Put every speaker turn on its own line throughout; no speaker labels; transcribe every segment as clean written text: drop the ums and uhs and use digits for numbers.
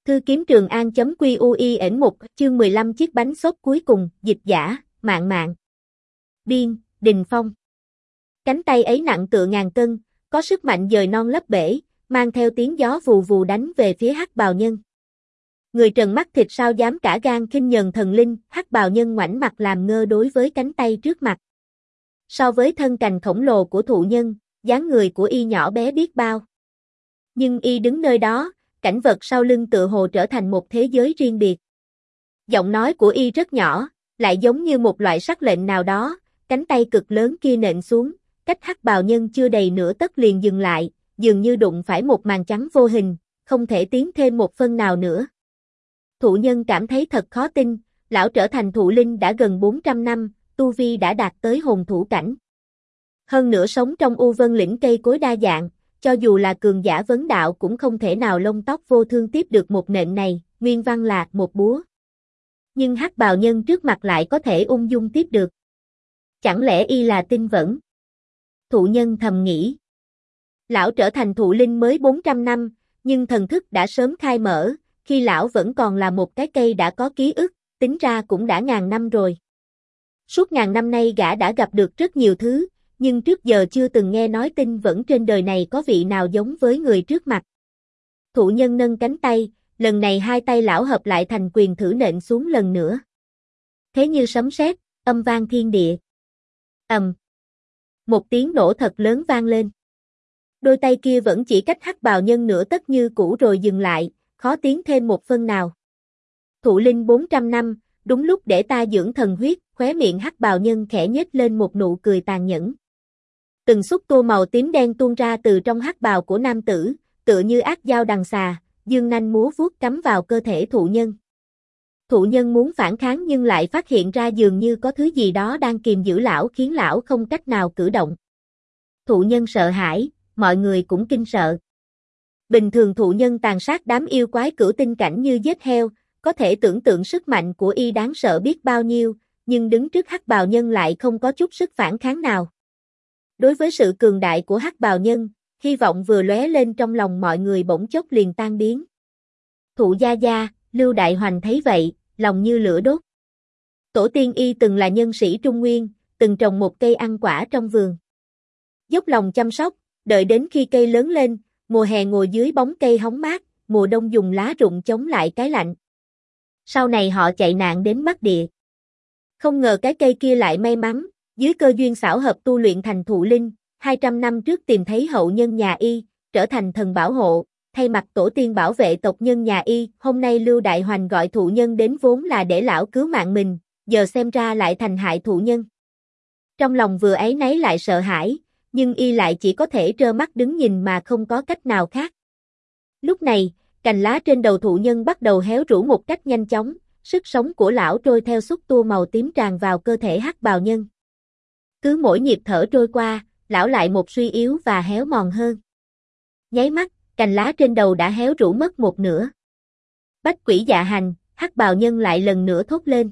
Thư kiếm Trường An.quy ẩn 1 chương 15 chiếc bánh xốp cuối cùng, dịch giả, Mạn Mạn. Biên, Đình Phong. Cánh tay ấy nặng tựa ngàn cân, có sức mạnh dời non lấp bể, mang theo tiếng gió vù vù đánh về phía Hắc Bào Nhân. Người trần mắt thịt sao dám cả gan khinh nhờn thần linh, Hắc Bào Nhân ngoảnh mặt làm ngơ đối với cánh tay trước mặt. So với thân cành khổng lồ của thụ nhân, dáng người của y nhỏ bé biết bao. Nhưng y đứng nơi đó, cảnh vật sau lưng tựa hồ trở thành một thế giới riêng biệt. Giọng nói của y rất nhỏ, lại giống như một loại sắc lệnh nào đó, cánh tay cực lớn kia nện xuống, cách Hắc Bào Nhân chưa đầy nửa tấc liền dừng lại, dường như đụng phải một màn trắng vô hình, không thể tiến thêm một phân nào nữa. Thụ nhân cảm thấy thật khó tin, lão trở thành thụ linh đã gần 400 năm, tu vi đã đạt tới hồn thủ cảnh. Hơn nữa sống trong U Vân lĩnh cây cối đa dạng, cho dù là cường giả vấn đạo cũng không thể nào lông tóc vô thương tiếp được một nện này, nguyên văn là một búa. Nhưng Hắc Bào Nhân trước mặt lại có thể ung dung tiếp được. Chẳng lẽ y là tinh vẫn? Thụ nhân thầm nghĩ. Lão trở thành thụ linh mới 400 năm, nhưng thần thức đã sớm khai mở, khi lão vẫn còn là một cái cây đã có ký ức, tính ra cũng đã ngàn năm rồi. Suốt ngàn năm nay gã đã gặp được rất nhiều thứ, nhưng trước giờ chưa từng nghe nói tinh vẫn trên đời này có vị nào giống với người trước mặt. Thụ nhân nâng cánh tay, lần này hai tay lão hợp lại thành quyền thử nện xuống lần nữa. Thế như sấm sét, âm vang thiên địa. Ầm. Một tiếng nổ thật lớn vang lên. Đôi tay kia vẫn chỉ cách Hắc Bào Nhân nửa tấc như cũ rồi dừng lại, khó tiến thêm một phân nào. Thụ linh 400 năm, đúng lúc để ta dưỡng thần huyết, khóe miệng Hắc Bào Nhân khẽ nhếch lên một nụ cười tàn nhẫn. Từng xúc tua màu tím đen tuôn ra từ trong hắc bào của nam tử, tựa như ác dao đằng xà, dương nanh múa vuốt cắm vào cơ thể thụ nhân. Thụ nhân muốn phản kháng nhưng lại phát hiện ra dường như có thứ gì đó đang kìm giữ lão khiến lão không cách nào cử động. Thụ nhân sợ hãi, mọi người cũng kinh sợ. Bình thường thụ nhân tàn sát đám yêu quái cửu tinh cảnh như giết heo, có thể tưởng tượng sức mạnh của y đáng sợ biết bao nhiêu, nhưng đứng trước Hắc Bào Nhân lại không có chút sức phản kháng nào. Đối với sự cường đại của Hắc Bào Nhân, hy vọng vừa lóe lên trong lòng mọi người bỗng chốc liền tan biến. Thụ gia gia, Lưu Đại Hoành thấy vậy, lòng như lửa đốt. Tổ tiên y từng là nhân sĩ Trung Nguyên, từng trồng một cây ăn quả trong vườn. Dốc lòng chăm sóc, đợi đến khi cây lớn lên, mùa hè ngồi dưới bóng cây hóng mát, mùa đông dùng lá rụng chống lại cái lạnh. Sau này họ chạy nạn đến Bắc Địa. Không ngờ cái cây kia lại may mắn, dưới cơ duyên xảo hợp tu luyện thành thụ linh, 200 năm trước tìm thấy hậu nhân nhà y, trở thành thần bảo hộ, thay mặt tổ tiên bảo vệ tộc nhân nhà y, hôm nay Lưu Đại Hoành gọi thụ nhân đến vốn là để lão cứu mạng mình, giờ xem ra lại thành hại thụ nhân. Trong lòng vừa áy náy lại sợ hãi, nhưng y lại chỉ có thể trơ mắt đứng nhìn mà không có cách nào khác. Lúc này, cành lá trên đầu thụ nhân bắt đầu héo rũ một cách nhanh chóng, sức sống của lão trôi theo xúc tua màu tím tràn vào cơ thể Hắc Bào Nhân. Cứ mỗi nhịp thở trôi qua, lão lại một suy yếu và héo mòn hơn. Nháy mắt, cành lá trên đầu đã héo rũ mất một nửa. Bách quỷ dạ hành, Hắc Bào Nhân lại lần nữa thốt lên.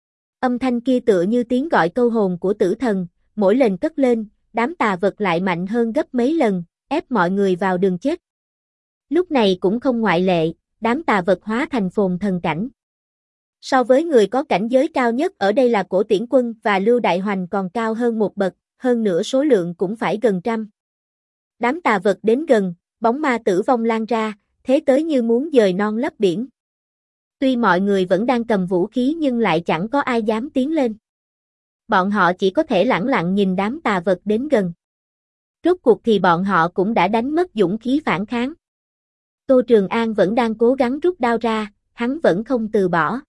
Âm thanh kia tựa như tiếng gọi câu hồn của tử thần, mỗi lần cất lên, đám tà vật lại mạnh hơn gấp mấy lần, ép mọi người vào đường chết. Lúc này cũng không ngoại lệ, đám tà vật hóa thành phồn thần cảnh. So với người có cảnh giới cao nhất ở đây là Cổ Tiễn Quân và Lưu Đại Hoành còn cao hơn một bậc, hơn nữa số lượng cũng phải gần trăm. Đám tà vật đến gần, bóng ma tử vong lan ra, thế tới như muốn dời non lấp biển. Tuy mọi người vẫn đang cầm vũ khí nhưng lại chẳng có ai dám tiến lên. Bọn họ chỉ có thể lẳng lặng nhìn đám tà vật đến gần. Rốt cuộc thì bọn họ cũng đã đánh mất dũng khí phản kháng. Tô Trường An vẫn đang cố gắng rút đao ra, hắn vẫn không từ bỏ.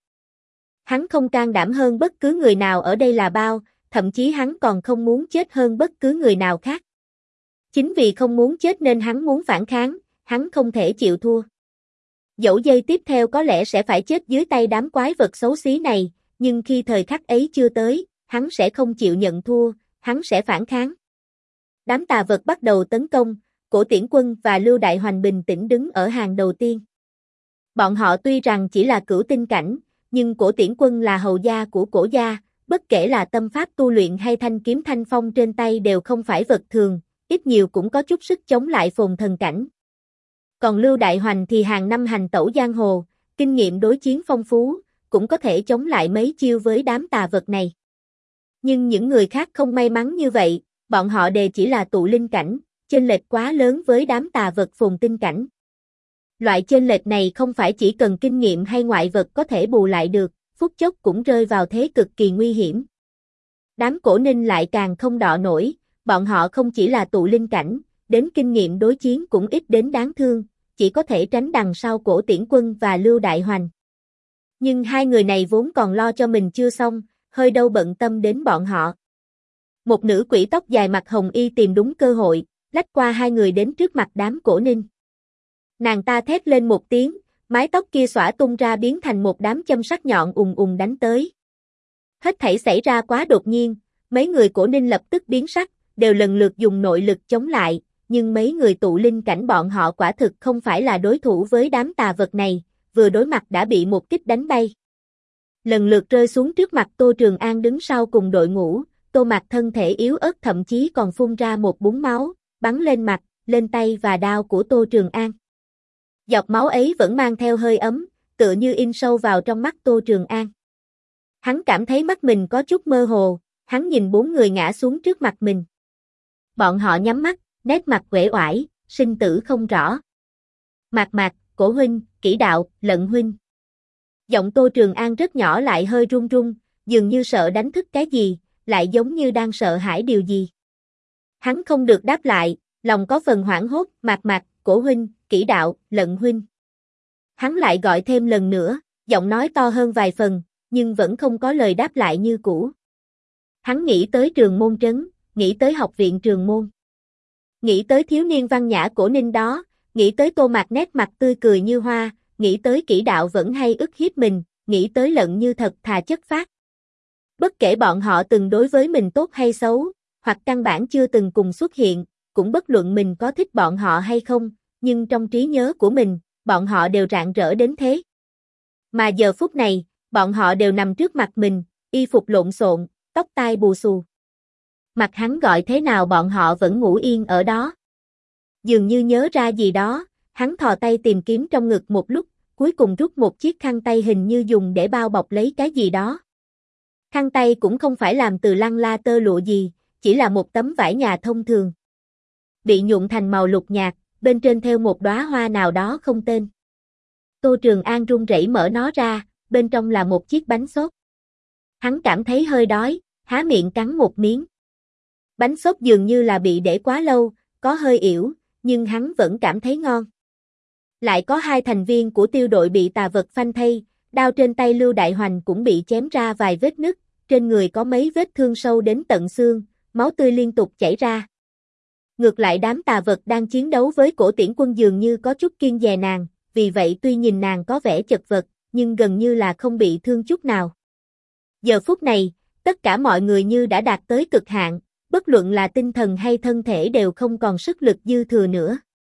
Hắn không can đảm hơn bất cứ người nào ở đây là bao, thậm chí hắn còn không muốn chết hơn bất cứ người nào khác. Chính vì không muốn chết nên hắn muốn phản kháng, hắn không thể chịu thua. Dẫu giây tiếp theo có lẽ sẽ phải chết dưới tay đám quái vật xấu xí này, nhưng khi thời khắc ấy chưa tới, hắn sẽ không chịu nhận thua, hắn sẽ phản kháng. Đám tà vật bắt đầu tấn công, Cổ Tiễn Quân và Lưu Đại Hoành bình tĩnh đứng ở hàng đầu tiên. Bọn họ tuy rằng chỉ là cửu tinh cảnh, nhưng Cổ Tiễn Quân là hầu gia của Cổ gia, bất kể là tâm pháp tu luyện hay thanh kiếm thanh phong trên tay đều không phải vật thường, ít nhiều cũng có chút sức chống lại phồn thần cảnh. Còn Lưu Đại Hoành thì hàng năm hành tẩu giang hồ, kinh nghiệm đối chiến phong phú, cũng có thể chống lại mấy chiêu với đám tà vật này. Nhưng những người khác không may mắn như vậy, bọn họ đều chỉ là tụ linh cảnh, chênh lệch quá lớn với đám tà vật phồn tinh cảnh. Loại chênh lệch này không phải chỉ cần kinh nghiệm hay ngoại vật có thể bù lại được, phút chốc cũng rơi vào thế cực kỳ nguy hiểm. Đám Cổ Ninh lại càng không đọ nổi, bọn họ không chỉ là tụ linh cảnh, đến kinh nghiệm đối chiến cũng ít đến đáng thương, chỉ có thể tránh đằng sau Cổ Tiễn Quân và Lưu Đại Hoành. Nhưng hai người này vốn còn lo cho mình chưa xong, hơi đâu bận tâm đến bọn họ. Một nữ quỷ tóc dài mặc hồng y tìm đúng cơ hội, lách qua hai người đến trước mặt đám Cổ Ninh. Nàng ta thét lên một tiếng, mái tóc kia xõa tung ra biến thành một đám châm sắc nhọn ùng ùng đánh tới. Hết thảy xảy ra quá đột nhiên, mấy người Cổ Ninh lập tức biến sắc, đều lần lượt dùng nội lực chống lại, nhưng mấy người tụ linh cảnh bọn họ quả thực không phải là đối thủ với đám tà vật này, vừa đối mặt đã bị một kích đánh bay. Lần lượt rơi xuống trước mặt Tô Trường An đứng sau cùng đội ngũ, Tô Mạc thân thể yếu ớt thậm chí còn phun ra một búng máu, bắn lên mặt, lên tay và đao của Tô Trường An. Giọt máu ấy vẫn mang theo hơi ấm, tựa như in sâu vào trong mắt Tô Trường An. Hắn cảm thấy mắt mình có chút mơ hồ, hắn nhìn bốn người ngã xuống trước mặt mình. Bọn họ nhắm mắt, nét mặt uể oải, sinh tử không rõ. Mạc Mạc, Cổ huynh, Kỷ Đạo, Lận huynh. Giọng Tô Trường An rất nhỏ lại hơi run run, dường như sợ đánh thức cái gì, lại giống như đang sợ hãi điều gì. Hắn không được đáp lại, lòng có phần hoảng hốt, Mạc Mạc, Cổ huynh, Kỷ Đạo, Lận huynh. Hắn lại gọi thêm lần nữa, giọng nói to hơn vài phần, nhưng vẫn không có lời đáp lại như cũ. Hắn nghĩ tới Trường Môn trấn, nghĩ tới học viện Trường Môn. Nghĩ tới thiếu niên văn nhã Cổ Ninh đó, nghĩ tới Tô Mạc nét mặt tươi cười như hoa, nghĩ tới Kỷ Đạo vẫn hay ức hiếp mình, nghĩ tới Lận như thật thà chất phác. Bất kể bọn họ từng đối với mình tốt hay xấu, hoặc căn bản chưa từng cùng xuất hiện, cũng bất luận mình có thích bọn họ hay không, nhưng trong trí nhớ của mình, bọn họ đều rạng rỡ đến thế. Mà giờ phút này, bọn họ đều nằm trước mặt mình, y phục lộn xộn, tóc tai bù xù. Mặt hắn gọi thế nào bọn họ vẫn ngủ yên ở đó. Dường như nhớ ra gì đó, hắn thò tay tìm kiếm trong ngực một lúc, cuối cùng rút một chiếc khăn tay hình như dùng để bao bọc lấy cái gì đó. Khăn tay cũng không phải làm từ lăng la tơ lụa gì, chỉ là một tấm vải nhà thông thường. Bị nhuộm thành màu lục nhạt, bên trên thêu một đóa hoa nào đó không tên. Tô Trường An run rẩy mở nó ra, bên trong là một chiếc bánh xốp. Hắn cảm thấy hơi đói, há miệng cắn một miếng. Bánh xốp dường như là bị để quá lâu, có hơi ỉu, nhưng hắn vẫn cảm thấy ngon. Lại có hai thành viên của tiêu đội bị tà vật phanh thây, đao trên tay Lưu Đại Hoành cũng bị chém ra vài vết nứt, trên người có mấy vết thương sâu đến tận xương, máu tươi liên tục chảy ra. Ngược lại đám tà vật đang chiến đấu với Cổ Tiễn Quân dường như có chút kiêng dè nàng, vì vậy tuy nhìn nàng có vẻ chật vật, nhưng gần như là không bị thương chút nào. Giờ phút này, tất cả mọi người như đã đạt tới cực hạn, bất luận là tinh thần hay thân thể đều không còn sức lực dư thừa nữa.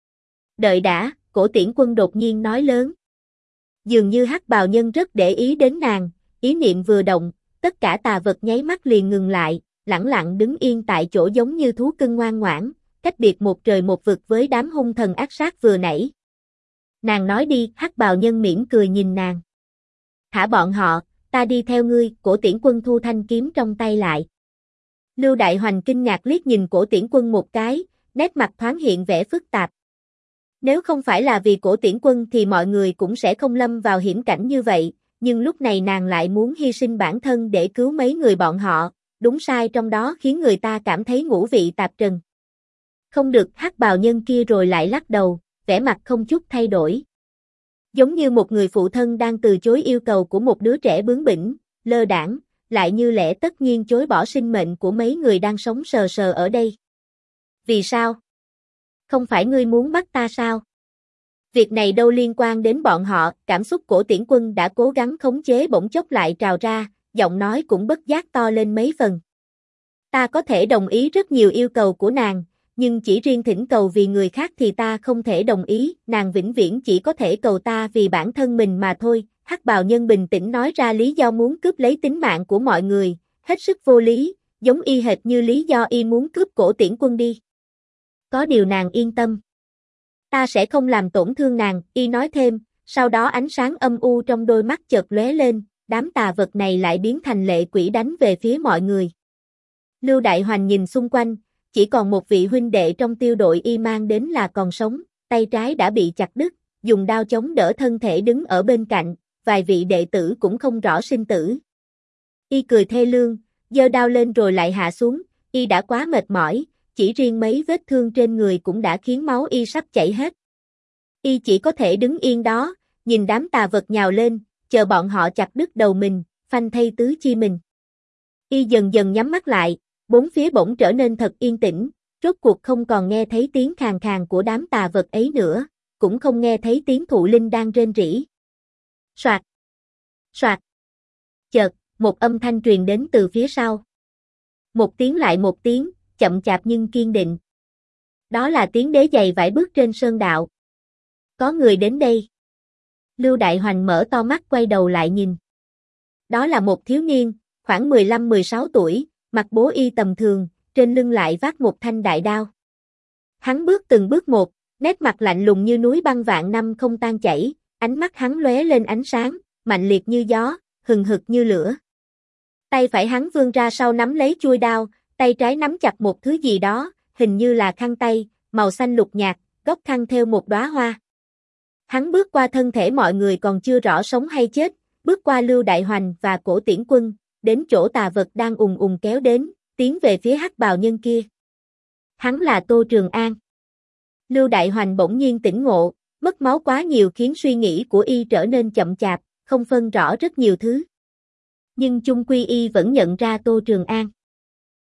Đợi đã, Cổ Tiễn Quân đột nhiên nói lớn. Dường như Hắc Bào Nhân rất để ý đến nàng, ý niệm vừa động, tất cả tà vật nháy mắt liền ngừng lại, lẳng lặng đứng yên tại chỗ giống như thú cưng ngoan ngoãn, cách biệt một trời một vực với đám hung thần ác sát vừa nãy. Nàng nói đi, Hắc Bào Nhân mỉm cười nhìn nàng. Thả bọn họ, ta đi theo ngươi, Cổ Tiễn Quân thu thanh kiếm trong tay lại. Lưu Đại Hoành kinh ngạc liếc nhìn Cổ Tiễn Quân một cái, nét mặt thoáng hiện vẻ phức tạp. Nếu không phải là vì Cổ Tiễn Quân thì mọi người cũng sẽ không lâm vào hiểm cảnh như vậy, nhưng lúc này nàng lại muốn hy sinh bản thân để cứu mấy người bọn họ, đúng sai trong đó khiến người ta cảm thấy ngũ vị tạp trần. Không được, Hắc Bào Nhân kia rồi lại lắc đầu, vẻ mặt không chút thay đổi. Giống như một người phụ thân đang từ chối yêu cầu của một đứa trẻ bướng bỉnh, lơ đãng, lại như lẽ tất nhiên chối bỏ sinh mệnh của mấy người đang sống sờ sờ ở đây. Vì sao? Không phải ngươi muốn bắt ta sao? Việc này đâu liên quan đến bọn họ, cảm xúc Cổ Tiễn Quân đã cố gắng khống chế bỗng chốc lại trào ra, giọng nói cũng bất giác to lên mấy phần. Ta có thể đồng ý rất nhiều yêu cầu của nàng, nhưng chỉ riêng thỉnh cầu vì người khác thì ta không thể đồng ý, nàng vĩnh viễn chỉ có thể cầu ta vì bản thân mình mà thôi. Hắc Bào Nhân bình tĩnh nói ra lý do muốn cướp lấy tính mạng của mọi người, hết sức vô lý, giống y hệt như lý do y muốn cướp Cổ Tiễn Quân đi. Có điều nàng yên tâm. Ta sẽ không làm tổn thương nàng, y nói thêm, sau đó ánh sáng âm u trong đôi mắt chợt lóe lên, đám tà vật này lại biến thành lệ quỷ đánh về phía mọi người. Lưu Đại Hoành nhìn xung quanh, chỉ còn một vị huynh đệ trong tiêu đội y mang đến là còn sống, tay trái đã bị chặt đứt, dùng đao chống đỡ thân thể đứng ở bên cạnh, vài vị đệ tử cũng không rõ sinh tử. Y cười thê lương, giơ đao lên rồi lại hạ xuống, y đã quá mệt mỏi, chỉ riêng mấy vết thương trên người cũng đã khiến máu y sắp chảy hết. Y chỉ có thể đứng yên đó, nhìn đám tà vật nhào lên, chờ bọn họ chặt đứt đầu mình, phanh thây tứ chi mình. Y dần dần nhắm mắt lại, bốn phía bỗng trở nên thật yên tĩnh, rốt cuộc không còn nghe thấy tiếng khàn khàn của đám tà vật ấy nữa, cũng không nghe thấy tiếng thụ linh đang rên rỉ. Soạt, soạt. Chợt, một âm thanh truyền đến từ phía sau. Một tiếng lại một tiếng, chậm chạp nhưng kiên định. Đó là tiếng đế giày vải bước trên sơn đạo. Có người đến đây. Lưu Đại Hoành mở to mắt quay đầu lại nhìn. Đó là một thiếu niên, khoảng 15-16 tuổi, mặc bố y tầm thường, trên lưng lại vác một thanh đại đao. Hắn bước từng bước một, nét mặt lạnh lùng như núi băng vạn năm không tan chảy, ánh mắt hắn lóe lên ánh sáng, mạnh liệt như gió, hừng hực như lửa. Tay phải hắn vươn ra sau nắm lấy chuôi đao, tay trái nắm chặt một thứ gì đó, hình như là khăn tay, màu xanh lục nhạt, góc khăn thêu một đóa hoa. Hắn bước qua thân thể mọi người còn chưa rõ sống hay chết, bước qua Lưu Đại Hoành và Cổ Tiễn Quân, đến chỗ tà vật đang ùng ùng kéo đến, tiến về phía hắc bào nhân kia. Hắn là Tô Trường An. Lưu Đại Hoành bỗng nhiên tỉnh ngộ, mất máu quá nhiều khiến suy nghĩ của y trở nên chậm chạp, không phân rõ rất nhiều thứ. Nhưng chung quy y vẫn nhận ra Tô Trường An.